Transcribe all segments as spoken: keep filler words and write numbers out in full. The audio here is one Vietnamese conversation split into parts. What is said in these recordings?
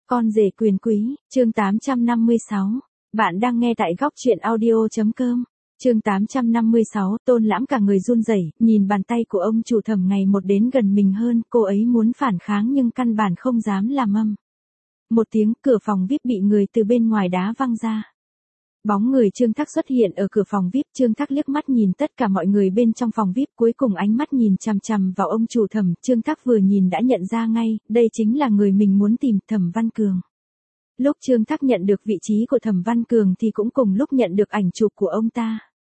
Con rể quyền quý, chương tám trăm năm mươi sáu. Bạn đang nghe tại góc truyện audio chấm com. Chương tám trăm năm mươi sáu, Tôn Lãm cả người run rẩy, nhìn bàn tay của ông chủ Thẩm ngày một đến gần mình hơn, cô ấy muốn phản kháng nhưng căn bản không dám làm âm. Một tiếng, cửa phòng vi ai pi bị người từ bên ngoài đá văng ra. Bóng người Trương Thác xuất hiện ở cửa phòng vi ai pi, Trương Thác liếc mắt nhìn tất cả mọi người bên trong phòng vi ai pi, cuối cùng ánh mắt nhìn chằm chằm vào ông chủ Thẩm, Trương Thác vừa nhìn đã nhận ra ngay, đây chính là người mình muốn tìm, Thẩm Văn Cường. Lúc Trương Thác nhận được vị trí của Thẩm Văn Cường thì cũng cùng lúc nhận được ảnh chụp của ông ta.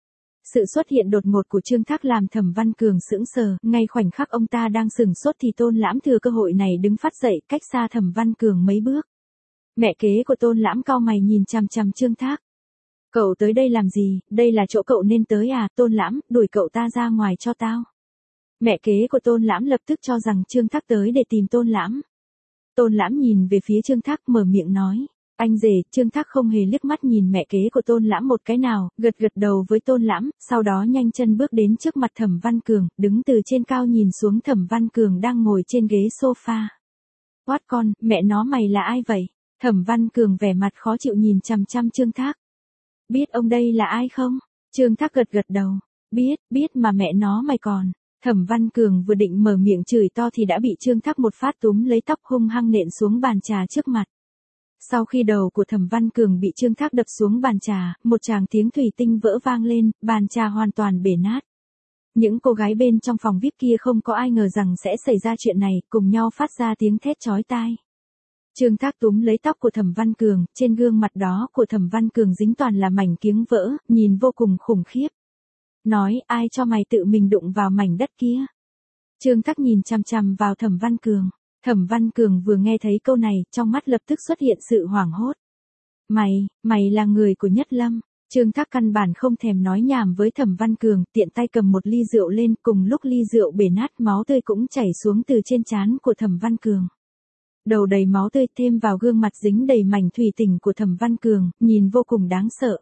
Sự xuất hiện đột ngột của Trương Thác làm Thẩm Văn Cường sững sờ, ngay khoảnh khắc ông ta đang sửng sốt thì Tôn Lãm thừa cơ hội này đứng phát dậy, cách xa Thẩm Văn Cường mấy bước. Mẹ kế của Tôn Lãm cau mày nhìn chằm chằm Trương Thác. Cậu tới đây làm gì, đây là chỗ cậu nên tới à, Tôn Lãm, đuổi cậu ta ra ngoài cho tao. Mẹ kế của Tôn Lãm lập tức cho rằng Trương Thác tới để tìm Tôn Lãm. Tôn Lãm nhìn về phía Trương Thác mở miệng nói, anh rể. Trương Thác không hề liếc mắt nhìn mẹ kế của Tôn Lãm một cái nào, gật gật đầu với Tôn Lãm, sau đó nhanh chân bước đến trước mặt Thẩm Văn Cường, đứng từ trên cao nhìn xuống Thẩm Văn Cường đang ngồi trên ghế sofa. Quát con, mẹ nó mày là ai vậy? Thẩm Văn Cường vẻ mặt khó chịu nhìn chằm chằm Trương Thác. Biết ông đây là ai không? Trương Thác gật gật đầu. Biết, biết mà mẹ nó mày còn. Thẩm Văn Cường vừa định mở miệng chửi to thì đã bị Trương Thác một phát túm lấy tóc hung hăng nện xuống bàn trà trước mặt. Sau khi đầu của Thẩm Văn Cường bị Trương Thác đập xuống bàn trà, một tràng tiếng thủy tinh vỡ vang lên, bàn trà hoàn toàn bể nát. Những cô gái bên trong phòng vi ai pi kia không có ai ngờ rằng sẽ xảy ra chuyện này, cùng nhau phát ra tiếng thét chói tai. Trương Thác túm lấy tóc của Thẩm Văn Cường, trên gương mặt đó của Thẩm Văn Cường dính toàn là mảnh kiếng vỡ, nhìn vô cùng khủng khiếp. Nói, ai cho mày tự mình đụng vào mảnh đất kia? Trương Thác nhìn chằm chằm vào Thẩm Văn Cường. Thẩm Văn Cường vừa nghe thấy câu này, trong mắt lập tức xuất hiện sự hoảng hốt. Mày, mày là người của Nhất Lâm. Trương Thác căn bản không thèm nói nhảm với Thẩm Văn Cường, tiện tay cầm một ly rượu lên, cùng lúc ly rượu bể nát, máu tươi cũng chảy xuống từ trên trán của Thẩm Văn Cường. Đầu đầy máu tươi thêm vào gương mặt dính đầy mảnh thủy tinh của Thẩm Văn Cường, nhìn vô cùng đáng sợ.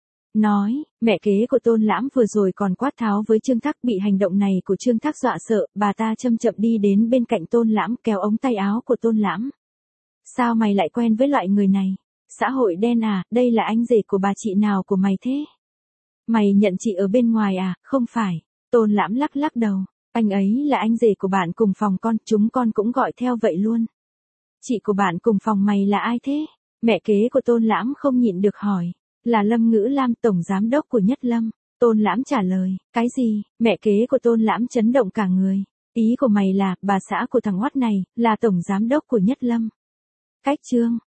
Nói, mẹ kế của Tôn Lãm vừa rồi còn quát tháo với Trương Thác, bị hành động này của Trương Thác dọa sợ, bà ta chậm chậm đi đến bên cạnh Tôn Lãm, kéo ống tay áo của Tôn Lãm. Sao mày lại quen với loại người này? Xã hội đen à, đây là anh rể của bà chị nào của mày thế? Mày nhận chị ở bên ngoài à, không phải. Tôn Lãm lắc lắc đầu, anh ấy là anh rể của bạn cùng phòng con, chúng con cũng gọi theo vậy luôn. Chị của bạn cùng phòng mày là ai thế? Mẹ kế của Tôn Lãm không nhịn được hỏi. Là Lâm Ngữ Lam, tổng giám đốc của Nhất Lâm. Tôn Lãm trả lời, cái gì? Mẹ kế của Tôn Lãm chấn động cả người. Ý của mày là, bà xã của thằng oát này, là tổng giám đốc của Nhất Lâm. Cách chương.